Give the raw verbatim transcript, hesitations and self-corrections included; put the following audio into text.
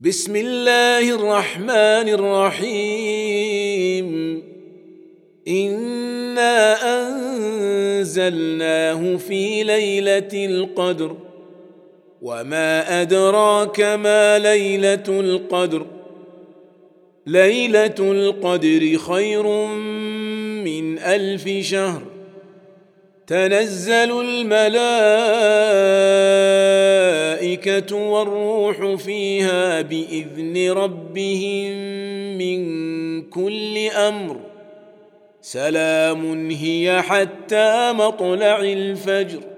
بسم الله الرحمن الرحيم إنا أنزلناه في ليلة القدر وما أدراك ما ليلة القدر ليلة القدر خير من ألف شهر تنزل الملائكة والروح فيها بإذن ربهم من كل أمر سلام هي حتى مطلع الفجر.